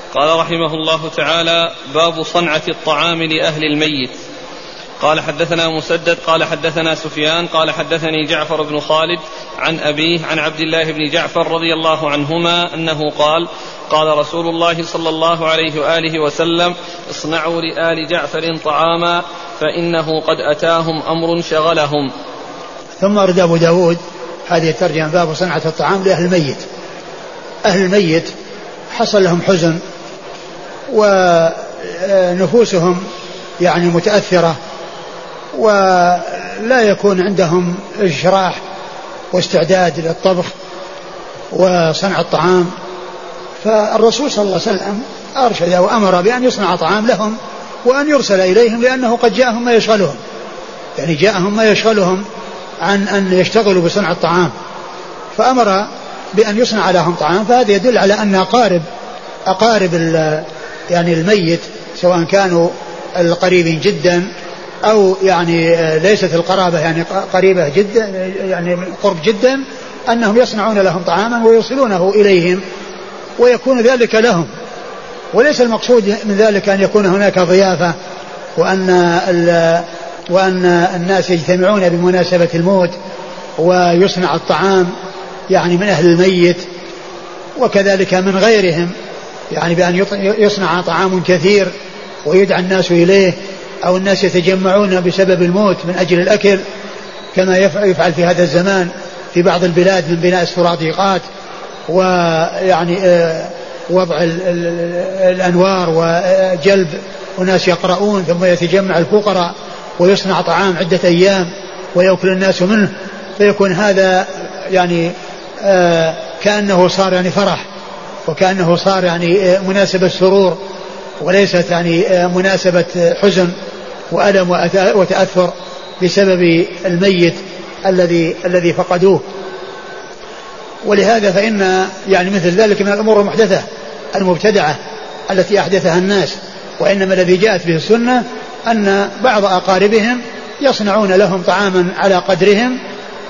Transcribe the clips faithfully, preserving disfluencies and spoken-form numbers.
قال رحمه الله تعالى: باب صنعة الطعام لأهل الميت. قال حدثنا مسدد قال حدثنا سفيان قال حدثني جعفر بن خالد عن أبيه عن عبد الله بن جعفر رضي الله عنهما أنه قال: قال رسول الله صلى الله عليه وآله وسلم: اصنعوا لآل جعفر طعاما فإنه قد أتاهم أمر شغلهم. ثم أرد أبو داود هذه الترجمة: باب صنعة الطعام لأهل الميت. أهل الميت حصل لهم حزن ونفوسهم يعني متأثرة ولا يكون عندهم إشراح واستعداد للطبخ وصنع الطعام، فالرسول صلى الله عليه وسلم أرشد وأمر بأن يصنع طعام لهم وأن يرسل إليهم، لأنه قد جاءهم ما يشغلهم، يعني جاءهم ما يشغلهم عن أن يشتغلوا بصنع الطعام، فأمر بأن يصنع لهم طعام. فهذا يدل على أن أقارب أقارب يعني الميت سواء كانوا القريبين جدا أو يعني ليست القرابة يعني قريبة جدا يعني قرب جدا، أنهم يصنعون لهم طعاما ويوصلونه إليهم ويكون ذلك لهم، وليس المقصود من ذلك أن يكون هناك ضيافة وأن وأن الناس يجتمعون بمناسبة الموت ويصنع الطعام يعني من أهل الميت وكذلك من غيرهم، يعني بأن يصنع طعام كثير ويدعى الناس إليه، أو الناس يتجمعون بسبب الموت من أجل الأكل كما يفعل في هذا الزمان في بعض البلاد من بناء السرادقات ويعني وضع الأنوار وجلب وناس يقرؤون، ثم يتجمع الفقراء ويصنع طعام عدة أيام ويأكل الناس منه، فيكون هذا يعني كأنه صار يعني فرح وكأنه صار يعني مناسبة سرور وليست يعني مناسبة حزن وألم وتأثر بسبب الميت الذي الذي فقدوه. ولهذا فإن يعني مثل ذلك من الأمور المحدثة المبتدعة التي أحدثها الناس، وإنما الذي جاءت به السنة أن بعض أقاربهم يصنعون لهم طعاما على قدرهم،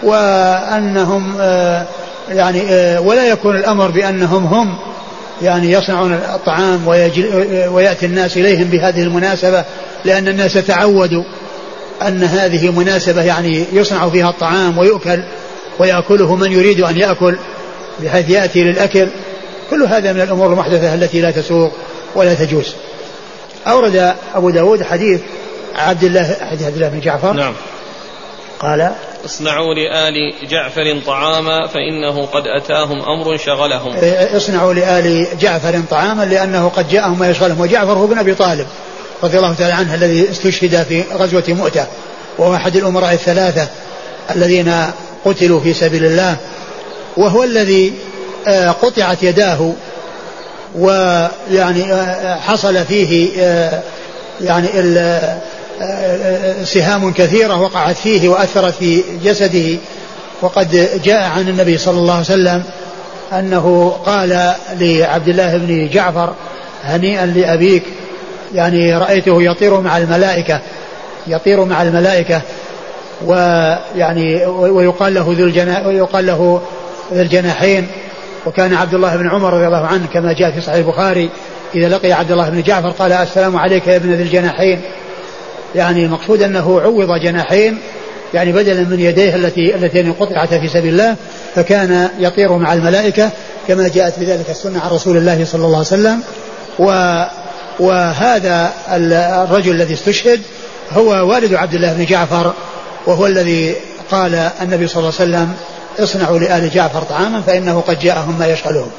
وأنهم يعني ولا يكون الأمر بأنهم هم يعني يصنعون الطعام ويأتي الناس إليهم بهذه المناسبة، لأن الناس تعودوا أن هذه مناسبة يعني يصنع فيها الطعام ويؤكل ويأكله من يريد أن يأكل بحيث يأتي للأكل. كل هذا من الأمور المحدثة التي لا تسوق ولا تجوز. أورد أبو داود حديث عبد الله حديث عبد الله بن جعفر نعم قال: اصنعوا لآل جعفر طعاما فإنه قد أتاهم أمر شغلهم. اصنعوا لآل جعفر طعاما لأنه قد جاءهم ما يشغلهم. وجعفر هو ابن أبي طالب رضي الله تعالى عنه الذي استشهد في غزوة مؤتة، وهو أحد الأمراء الثلاثة الذين قتلوا في سبيل الله، وهو الذي قطعت يداه ويعني حصل فيه يعني سهام كثيرة وقعت فيه وأثرت في جسده. وقد جاء عن النبي صلى الله عليه وسلم أنه قال لعبد الله بن جعفر: هنيئا لأبيك، يعني رأيته يطير مع الملائكة يطير مع الملائكة ويعني ويقال له ذو الجنا ويقال له ذو الجناحين. وكان عبد الله بن عمر رضي الله عنه كما جاء في صحيح البخاري إذا لقي عبد الله بن جعفر قال: السلام عليك يا ابن ذي الجناحين، يعني المقصود أنه عوض جناحين يعني بدلا من يديه التي التي قطعت في سبيل الله، فكان يطير مع الملائكة كما جاءت بذلك السنة عن رسول الله صلى الله عليه وسلم. و وهذا الرجل الذي استشهد هو والد عبد الله بن جعفر، وهو الذي قال النبي صلى الله عليه وسلم: اصنعوا لآل جعفر طعاما فإنه قد جاءهم ما يشغلهم.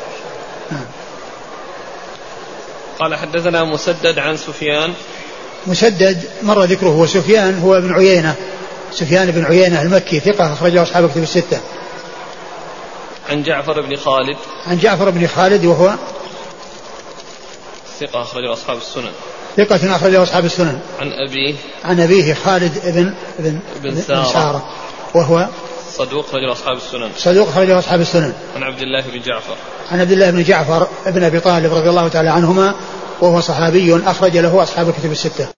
قال حدثنا مسدد عن سفيان. مسدد مر ذكره، هو سفيان هو ابن عيينة سفيان بن عيينة المكي ثقة أخرجه أصحاب الكتب الستة. عن جعفر بن خالد عن جعفر بن خالد وهو ثقة أخرجه أصحاب السنن ثقة أخرجه أصحاب السنن. عن أبيه عن أبيه خالد بن بن, بن سارة وهو صدوق أخرجه أصحاب السنن صدوق أخرجه أصحاب السنن. عن عبد الله بن جعفر عن عبد الله بن جعفر ابن أبي طالب رضي الله تعالى عنهما، وهو صحابي أخرج له أصحاب الكتب الستة.